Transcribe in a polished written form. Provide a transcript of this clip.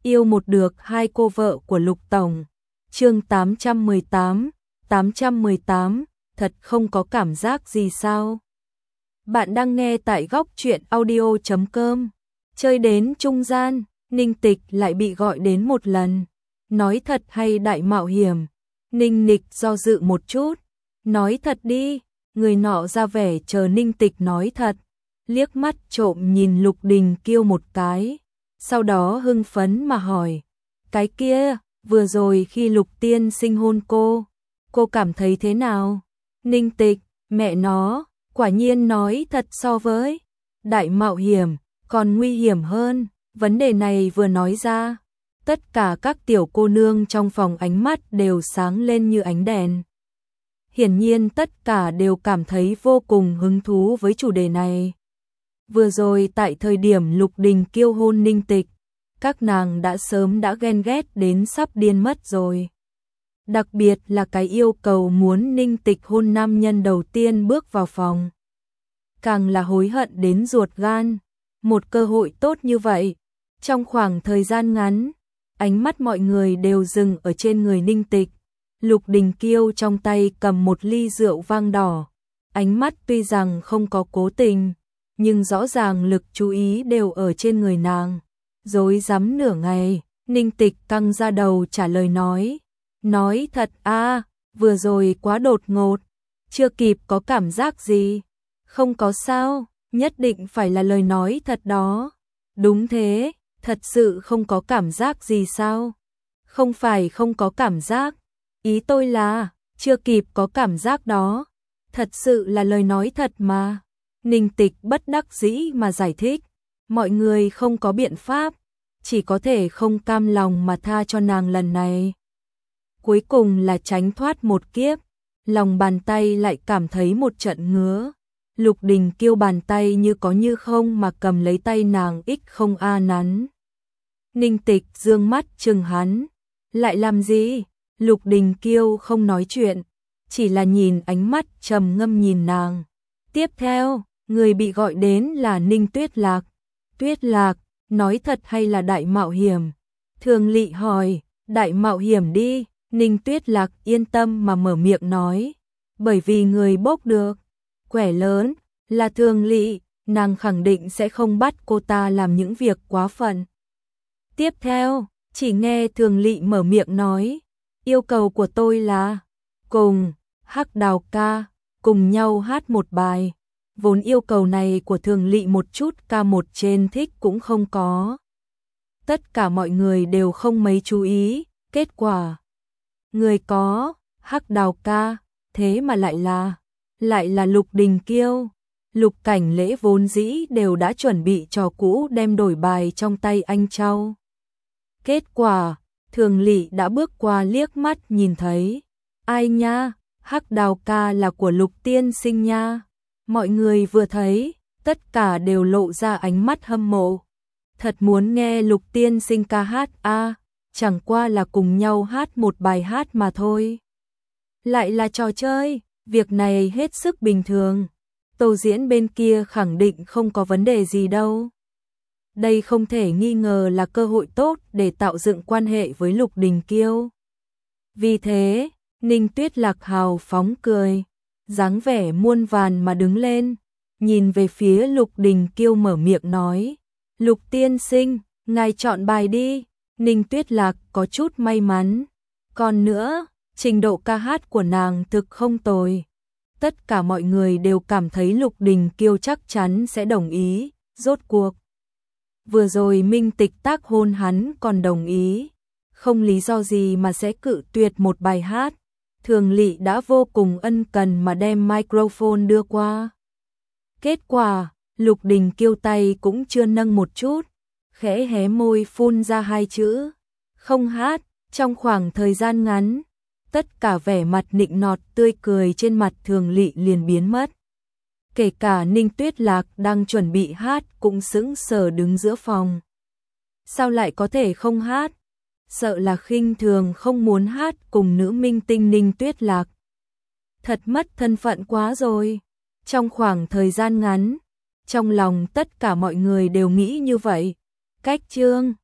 Yêu một được hai cô vợ của Lục Tổng. Chương 818, thật không có cảm giác gì sao? Bạn đang nghe tại góc truyện audio.com. Chơi đến trung gian, Ninh Tịch lại bị gọi đến một lần. Nói thật hay đại mạo hiểm? Ninh Nịch do dự một chút. Nói thật đi. Người nọ ra vẻ chờ Ninh Tịch nói thật. Liếc mắt trộm nhìn Lục Đình Kiêu một cái. Sau đó hưng phấn mà hỏi. Cái kia, vừa rồi khi Lục Tiên Sinh hôn cô cảm thấy thế nào? Ninh Tịch, mẹ nó, quả nhiên nói thật so với đại mạo hiểm, còn nguy hiểm hơn. Vấn đề này vừa nói ra, tất cả các tiểu cô nương trong phòng ánh mắt đều sáng lên như ánh đèn. Hiển nhiên tất cả đều cảm thấy vô cùng hứng thú với chủ đề này. Vừa rồi tại thời điểm Lục Đình Kiêu hôn Ninh Tịch, các nàng đã sớm ghen ghét đến sắp điên mất rồi. Đặc biệt là cái yêu cầu muốn Ninh Tịch hôn nam nhân đầu tiên bước vào phòng. Càng là hối hận đến ruột gan. Một cơ hội tốt như vậy, trong khoảng thời gian ngắn, ánh mắt mọi người đều dừng ở trên người Ninh Tịch. Lục Đình Kiêu trong tay cầm một ly rượu vang đỏ. Ánh mắt tuy rằng không có cố tình, nhưng rõ ràng lực chú ý đều ở trên người nàng. Rối rắm nửa ngày, Ninh Tịch căng ra đầu trả lời nói. Nói thật vừa rồi quá đột ngột, chưa kịp có cảm giác gì. Không có sao, nhất định phải là lời nói thật đó. Đúng thế, thật sự không có cảm giác gì sao? Không phải không có cảm giác, ý tôi là chưa kịp có cảm giác đó. Thật sự là lời nói thật mà. Ninh Tịch bất đắc dĩ mà giải thích. Mọi người không có biện pháp, chỉ có thể không cam lòng mà tha cho nàng lần này. Cuối cùng là tránh thoát một kiếp, lòng bàn tay lại cảm thấy một trận ngứa. Lục Đình Kiêu bàn tay như có như không mà cầm lấy tay nàng không nắn. Ninh Tịch dương mắt chừng hắn. Lại làm gì? Lục Đình Kiêu không nói chuyện, chỉ là nhìn ánh mắt trầm ngâm nhìn nàng. Tiếp theo, người bị gọi đến là Ninh Tuyết Lạc. Tuyết Lạc, nói thật hay là đại mạo hiểm? Thường Lị hỏi. Đại mạo hiểm đi. Ninh Tuyết Lạc yên tâm mà mở miệng nói. Bởi vì người bốc được quẻ lớn là Thường Lị, nàng khẳng định sẽ không bắt cô ta làm những việc quá phận. Tiếp theo, chỉ nghe Thường Lị mở miệng nói. Yêu cầu của tôi là cùng Hắc Đào ca cùng nhau hát một bài. Vốn yêu cầu này của Thường Lị một chút ca một trên thích cũng không có. Tất cả mọi người đều không mấy chú ý. Kết quả, người có Hắc Đào ca, thế mà lại là Lục Đình Kiêu. Lục Cảnh Lễ vốn dĩ đều đã chuẩn bị trò cũ đem đổi bài trong tay anh Châu. Kết quả, Thường Lị đã bước qua liếc mắt nhìn thấy. Ai nha, Hắc Đào ca là của Lục Tiên Sinh nha. Mọi người vừa thấy, tất cả đều lộ ra ánh mắt hâm mộ. Thật muốn nghe Lục Tiên Sinh ca hát chẳng qua là cùng nhau hát một bài hát mà thôi. Lại là trò chơi, việc này hết sức bình thường. Tô Diễn bên kia khẳng định không có vấn đề gì đâu. Đây không thể nghi ngờ là cơ hội tốt để tạo dựng quan hệ với Lục Đình Kiêu. Vì thế, Ninh Tuyết Lạc hào phóng cười, dáng vẻ muôn vàn mà đứng lên, nhìn về phía Lục Đình Kiêu mở miệng nói. Lục Tiên Sinh, ngài chọn bài đi. Ninh Tuyết Lạc có chút may mắn. Còn nữa, trình độ ca hát của nàng thực không tồi. Tất cả mọi người đều cảm thấy Lục Đình Kiêu chắc chắn sẽ đồng ý. Rốt cuộc, vừa rồi Minh Tịch tác hôn hắn còn đồng ý, không lý do gì mà sẽ cự tuyệt một bài hát. Thường Lị đã vô cùng ân cần mà đem microphone đưa qua. Kết quả, Lục Đình Kiêu tay cũng chưa nâng một chút, khẽ hé môi phun ra hai chữ không hát. Trong khoảng thời gian ngắn, tất cả vẻ mặt nịnh nọt tươi cười trên mặt Thường Lị liền biến mất. Kể cả Ninh Tuyết Lạc đang chuẩn bị hát cũng sững sờ đứng giữa phòng. Sao lại có thể không hát? Sợ là khinh thường không muốn hát cùng nữ minh tinh Ninh Tuyết Lạc. Thật mất thân phận quá rồi. Trong khoảng thời gian ngắn, trong lòng tất cả mọi người đều nghĩ như vậy. Cách chương